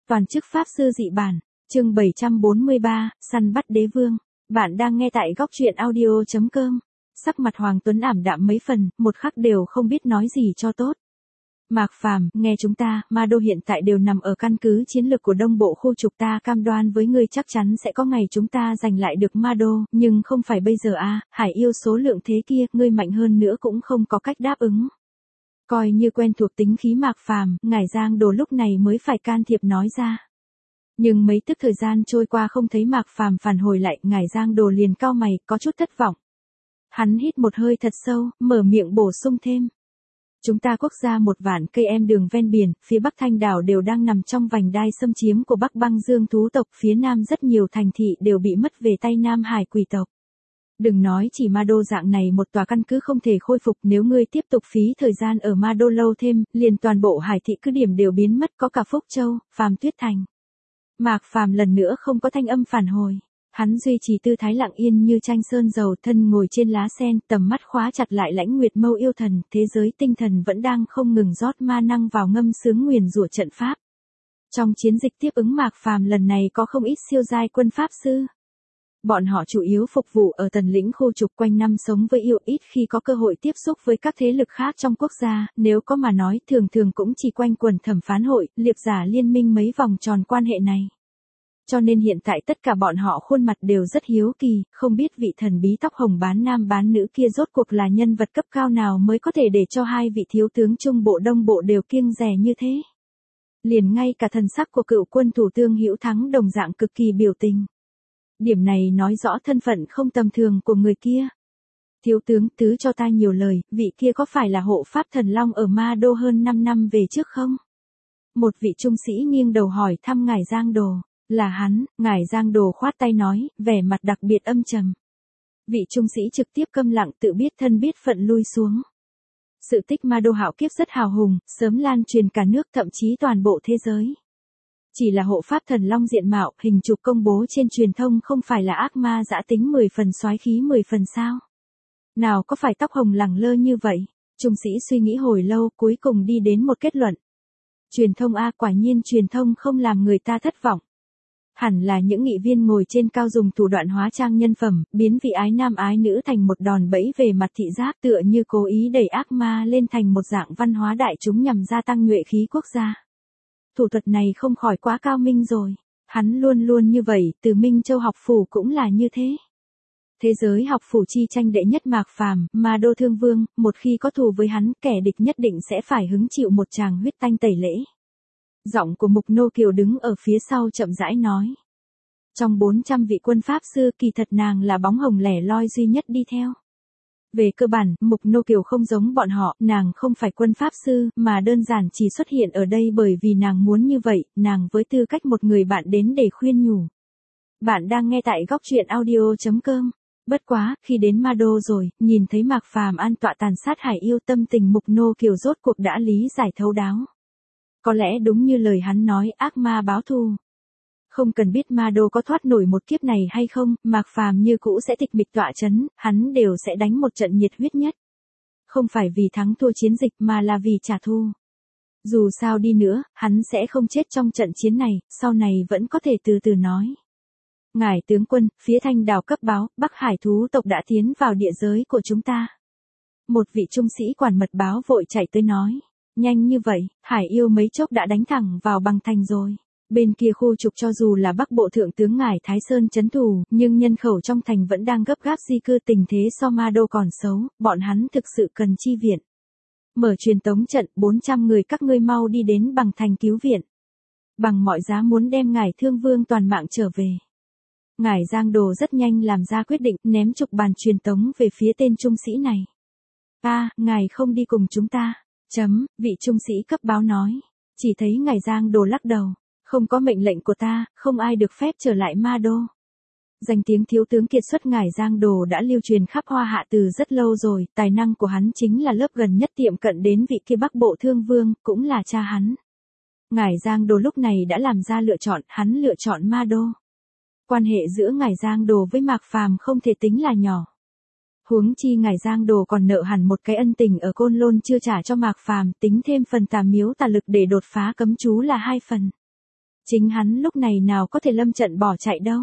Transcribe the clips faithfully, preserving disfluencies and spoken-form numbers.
Toàn chức Pháp Sư dị bản, chương bảy trăm bốn mươi ba, săn bắt đế vương. Bạn đang nghe tại góc truyện audio chấm com. Sắc mặt Hoàng Tuấn ảm đạm mấy phần, một khắc đều không biết nói gì cho tốt. Mạc Phàm, nghe chúng ta, Ma Đô hiện tại đều nằm ở căn cứ chiến lược của Đông Bộ khu trục, ta cam đoan với ngươi chắc chắn sẽ có ngày chúng ta giành lại được Ma Đô, nhưng không phải bây giờ a, Hải yêu số lượng thế kia, ngươi mạnh hơn nữa cũng không có cách đáp ứng. Coi như quen thuộc tính khí Mạc Phàm, ngải Giang Đồ lúc này mới phải can thiệp nói ra. Nhưng mấy tức thời gian trôi qua không thấy Mạc Phàm phản hồi lại, ngải Giang Đồ liền cau mày, có chút thất vọng. Hắn hít một hơi thật sâu, mở miệng bổ sung thêm. Chúng ta quốc gia một vạn cây em đường ven biển, phía Bắc Thanh đảo đều đang nằm trong vành đai xâm chiếm của Bắc Băng Dương thú tộc, phía Nam rất nhiều thành thị đều bị mất về tay Nam Hải quỷ tộc. Đừng nói chỉ Ma Đô dạng này một tòa căn cứ không thể khôi phục, nếu ngươi tiếp tục phí thời gian ở Ma Đô lâu thêm, liền toàn bộ hải thị cứ điểm đều biến mất, có cả Phúc Châu, Phàm Tuyết Thành. Mạc Phàm lần nữa không có thanh âm phản hồi. Hắn duy trì tư thái lặng yên như tranh sơn dầu, thân ngồi trên lá sen, tầm mắt khóa chặt lại Lãnh Nguyệt Mâu yêu thần, thế giới tinh thần vẫn đang không ngừng rót ma năng vào ngâm sướng nguyền rủa trận pháp. Trong chiến dịch tiếp ứng Mạc Phàm lần này có không ít siêu giai quân pháp sư. Bọn họ chủ yếu phục vụ ở tần lĩnh khu trục, quanh năm sống với yêu, ít khi có cơ hội tiếp xúc với các thế lực khác trong quốc gia, nếu có mà nói thường thường cũng chỉ quanh quần thẩm phán hội, liệp giả liên minh mấy vòng tròn quan hệ này. Cho nên hiện tại tất cả bọn họ khuôn mặt đều rất hiếu kỳ, không biết vị thần bí tóc hồng bán nam bán nữ kia rốt cuộc là nhân vật cấp cao nào mới có thể để cho hai vị thiếu tướng Trung Bộ Đông Bộ đều kiêng dè như thế. Liền ngay cả thần sắc của cựu quân thủ Tương Hữu Thắng đồng dạng cực kỳ biểu tình. Điểm này nói rõ thân phận không tầm thường của người kia. Thiếu tướng tứ cho ta nhiều lời, vị kia có phải là hộ pháp thần long ở Ma Đô hơn năm năm về trước không? Một vị trung sĩ nghiêng đầu hỏi thăm ngải Giang Đồ. Là hắn, ngải Giang Đồ khoát tay nói, vẻ mặt đặc biệt âm trầm. Vị trung sĩ trực tiếp câm lặng, tự biết thân biết phận lui xuống. Sự tích Ma Đô hạo kiếp rất hào hùng, sớm lan truyền cả nước, thậm chí toàn bộ thế giới. Chỉ là hộ pháp thần long diện mạo, hình chụp công bố trên truyền thông không phải là ác ma dã tính mười phần soái khí mười phần sao? Nào có phải tóc hồng lẳng lơ như vậy? Trung sĩ suy nghĩ hồi lâu, cuối cùng đi đến một kết luận. Truyền thông a, quả nhiên truyền thông không làm người ta thất vọng. Hẳn là những nghị viên ngồi trên cao dùng thủ đoạn hóa trang nhân phẩm, biến vị ái nam ái nữ thành một đòn bẫy về mặt thị giác, tựa như cố ý đẩy ác ma lên thành một dạng văn hóa đại chúng nhằm gia tăng nhuệ khí quốc gia. Thủ thuật này không khỏi quá cao minh rồi. Hắn luôn luôn như vậy, từ Minh Châu học phủ cũng là như thế. Thế giới học phủ chi tranh đệ nhất Mạc Phàm, Ma Đô Thương Vương, một khi có thù với hắn, kẻ địch nhất định sẽ phải hứng chịu một tràng huyết tanh tẩy lễ. Giọng của Mục Nô Kiều đứng ở phía sau chậm rãi nói. Trong bốn trăm vị quân pháp sư, kỳ thật nàng là bóng hồng lẻ loi duy nhất đi theo. Về cơ bản, Mục Nô Kiều không giống bọn họ, nàng không phải quân pháp sư, mà đơn giản chỉ xuất hiện ở đây bởi vì nàng muốn như vậy, nàng với tư cách một người bạn đến để khuyên nhủ. Bạn đang nghe tại góc truyện audio chấm com. Bất quá, khi đến Ma Đô rồi, nhìn thấy Mạc Phàm an tọa tàn sát hải yêu, tâm tình Mục Nô Kiều rốt cuộc đã lý giải thấu đáo. Có lẽ đúng như lời hắn nói, ác ma báo thù. Không cần biết Ma Đô có thoát nổi một kiếp này hay không, Mạc Phàm như cũ sẽ tịch mịch tọa chấn, hắn đều sẽ đánh một trận nhiệt huyết nhất. Không phải vì thắng thua chiến dịch mà là vì trả thù. Dù sao đi nữa, hắn sẽ không chết trong trận chiến này, sau này vẫn có thể từ từ nói. Ngải tướng quân, phía Thanh đảo cấp báo, Bắc Hải thú tộc đã tiến vào địa giới của chúng ta. Một vị trung sĩ quản mật báo vội chạy tới nói. Nhanh như vậy, hải yêu mấy chốc đã đánh thẳng vào Bằng Thành rồi. Bên kia khu trục cho dù là Bắc Bộ Thượng tướng ngải Thái Sơn trấn thủ, nhưng nhân khẩu trong thành vẫn đang gấp gáp di cư, tình thế so Ma Đô còn xấu, bọn hắn thực sự cần chi viện. Mở truyền tống trận, bốn trăm người các ngươi mau đi đến Bằng Thành cứu viện. Bằng mọi giá muốn đem ngải Thương Vương toàn mạng trở về. Ngải Giang Đồ rất nhanh làm ra quyết định, ném trục bàn truyền tống về phía tên trung sĩ này. A, ngài không đi cùng chúng ta. Chấm, vị trung sĩ cấp báo nói. Chỉ thấy ngải Giang Đồ lắc đầu. Không có mệnh lệnh của ta, không ai được phép trở lại Ma Đô. Danh tiếng thiếu tướng kiệt xuất ngải Giang Đồ đã lưu truyền khắp Hoa Hạ từ rất lâu rồi, tài năng của hắn chính là lớp gần nhất tiệm cận đến vị kia Bắc Bộ Thương Vương, cũng là cha hắn. Ngải Giang Đồ lúc này đã làm ra lựa chọn, hắn lựa chọn Ma Đô. Quan hệ giữa ngải Giang Đồ với Mạc Phàm không thể tính là nhỏ. Huống chi ngải Giang Đồ còn nợ hẳn một cái ân tình ở Côn Lôn chưa trả cho Mạc Phàm, tính thêm phần tà miếu tà lực để đột phá cấm chú là hai phần. Chính hắn lúc này nào có thể lâm trận bỏ chạy đâu.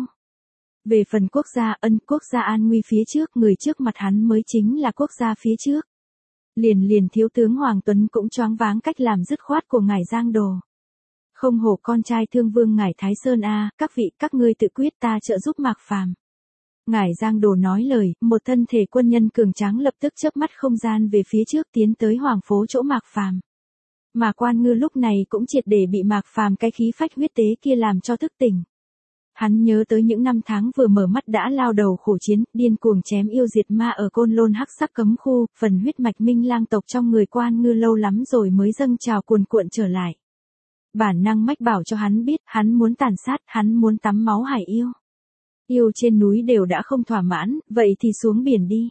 Về phần quốc gia ân quốc gia an nguy phía trước, người trước mặt hắn mới chính là quốc gia phía trước. Liền liền thiếu tướng Hoàng Tuấn cũng choáng váng cách làm dứt khoát của ngài Giang Đồ. Không hổ con trai thương vương ngài Thái Sơn a, các vị các ngươi tự quyết ta trợ giúp Mạc Phàm. Ngài Giang Đồ nói lời, một thân thể quân nhân cường tráng lập tức chớp mắt không gian về phía trước tiến tới Hoàng phố chỗ Mạc Phàm. Mà Quan Ngư lúc này cũng triệt để bị Mạc Phàm cái khí phách huyết tế kia làm cho thức tỉnh. Hắn nhớ tới những năm tháng vừa mở mắt đã lao đầu khổ chiến, điên cuồng chém yêu diệt ma ở Côn Lôn hắc sắc cấm khu, phần huyết mạch minh lang tộc trong người Quan Ngư lâu lắm rồi mới dâng trào cuồn cuộn trở lại. Bản năng mách bảo cho hắn biết, hắn muốn tàn sát, hắn muốn tắm máu hải yêu. Yêu trên núi đều đã không thỏa mãn, vậy thì xuống biển đi.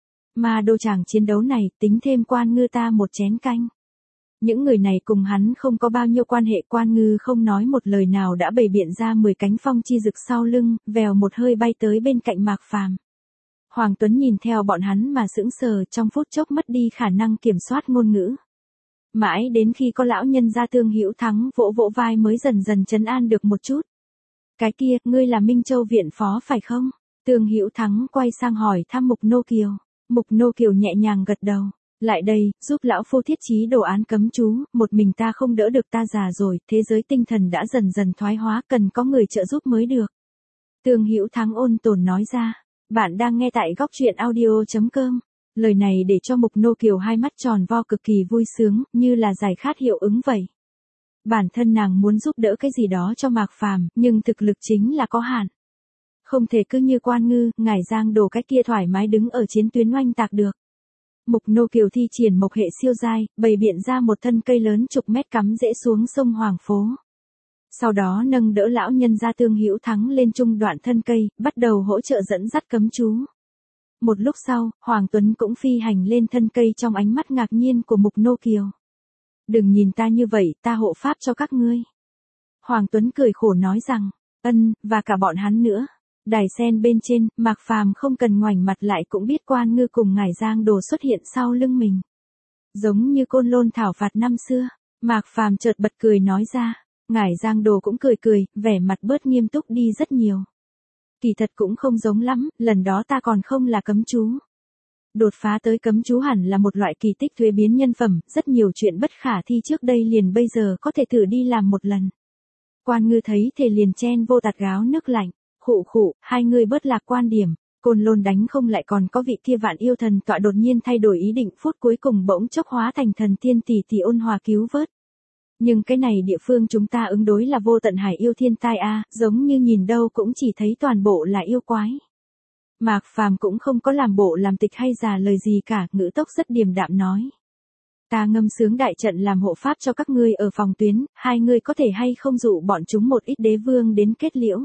Mà đô tràng chiến đấu này, tính thêm Quan Ngư ta một chén canh. Những người này cùng hắn không có bao nhiêu quan hệ. Quan Ngư không nói một lời nào đã bày biện ra mười cánh phong chi rực sau lưng, vèo một hơi bay tới bên cạnh Mạc Phàm. Hoàng Tuấn nhìn theo bọn hắn mà sững sờ, trong phút chốc mất đi khả năng kiểm soát ngôn ngữ. Mãi đến khi có lão nhân gia Tương Hữu Thắng vỗ vỗ vai mới dần dần trấn an được một chút. Cái kia, ngươi là Minh Châu viện phó phải không? Tương Hữu Thắng quay sang hỏi thăm Mục Nô Kiều. Mục Nô Kiều nhẹ nhàng gật đầu. Lại đây, giúp lão phu thiết trí đồ án cấm chú, một mình ta không đỡ được, ta già rồi, thế giới tinh thần đã dần dần thoái hóa, cần có người trợ giúp mới được. Tương Hữu Thắng ôn tồn nói ra. Bạn đang nghe tại góc truyện audio chấm com. Lời này để cho Mục Nô Kiều hai mắt tròn vo cực kỳ vui sướng, như là giải khát hiệu ứng vậy. Bản thân nàng muốn giúp đỡ cái gì đó cho Mạc Phàm, nhưng thực lực chính là có hạn. Không thể cứ như Quan Ngư, ngài Giang Đồ cái kia thoải mái đứng ở chiến tuyến oanh tạc được. Mục Nô Kiều thi triển mộc hệ siêu giai, bày biện ra một thân cây lớn chục mét cắm rễ xuống sông Hoàng phố. Sau đó nâng đỡ lão nhân gia Tương Hữu Thắng lên trung đoạn thân cây, bắt đầu hỗ trợ dẫn dắt cấm chú. Một lúc sau, Hoàng Tuấn cũng phi hành lên thân cây trong ánh mắt ngạc nhiên của Mục Nô Kiều. Đừng nhìn ta như vậy, ta hộ pháp cho các ngươi. Hoàng Tuấn cười khổ nói rằng, ân, và cả bọn hắn nữa. Đài sen bên trên, Mạc Phàm không cần ngoảnh mặt lại cũng biết Quan Ngư cùng ngài Giang Đồ xuất hiện sau lưng mình. Giống như Côn Lôn thảo phạt năm xưa, Mạc Phàm chợt bật cười nói ra, ngài Giang Đồ cũng cười cười, vẻ mặt bớt nghiêm túc đi rất nhiều. Kỳ thật cũng không giống lắm, lần đó ta còn không là cấm chú. Đột phá tới cấm chú hẳn là một loại kỳ tích thuế biến nhân phẩm, rất nhiều chuyện bất khả thi trước đây liền bây giờ có thể thử đi làm một lần. Quan Ngư thấy thể liền chen vô tạt gáo nước lạnh. Khụ khụ, hai người bớt lạc quan điểm, Côn Lôn đánh không lại còn có vị kia vạn yêu thần tọa đột nhiên thay đổi ý định, phút cuối cùng bỗng chốc hóa thành thần tiên tỷ tỷ ôn hòa cứu vớt. Nhưng cái này địa phương chúng ta ứng đối là vô tận hải yêu thiên tai a, giống như nhìn đâu cũng chỉ thấy toàn bộ là yêu quái. Mạc Phàm cũng không có làm bộ làm tịch hay già lời gì cả, ngữ tốc rất điềm đạm nói. Ta ngâm sướng đại trận làm hộ pháp cho các ngươi ở phòng tuyến, hai người có thể hay không dụ bọn chúng một ít đế vương đến kết liễu.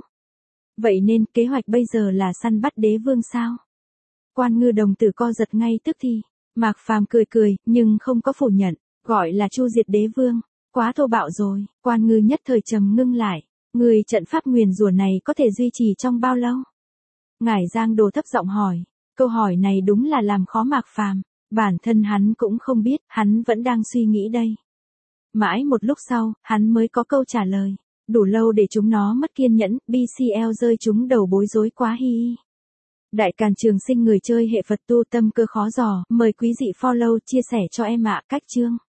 Vậy nên kế hoạch bây giờ là săn bắt đế vương sao? Quan Ngư đồng tử co giật ngay tức thì. Mạc Phàm cười cười, nhưng không có phủ nhận, gọi là chu diệt đế vương. Quá thô bạo rồi, Quan Ngư nhất thời trầm ngưng lại. Người trận pháp nguyền rủa này có thể duy trì trong bao lâu? Ngải Giang Đồ thấp giọng hỏi. Câu hỏi này đúng là làm khó Mạc Phàm. Bản thân hắn cũng không biết, hắn vẫn đang suy nghĩ đây. Mãi một lúc sau, hắn mới có câu trả lời. Đủ lâu để chúng nó mất kiên nhẫn, bê xê lờ rơi chúng đầu bối rối quá hi hi. Đại Càn Trường Sinh người chơi hệ Phật tu tâm cơ khó dò, mời quý dị follow chia sẻ cho em ạ. Cách chương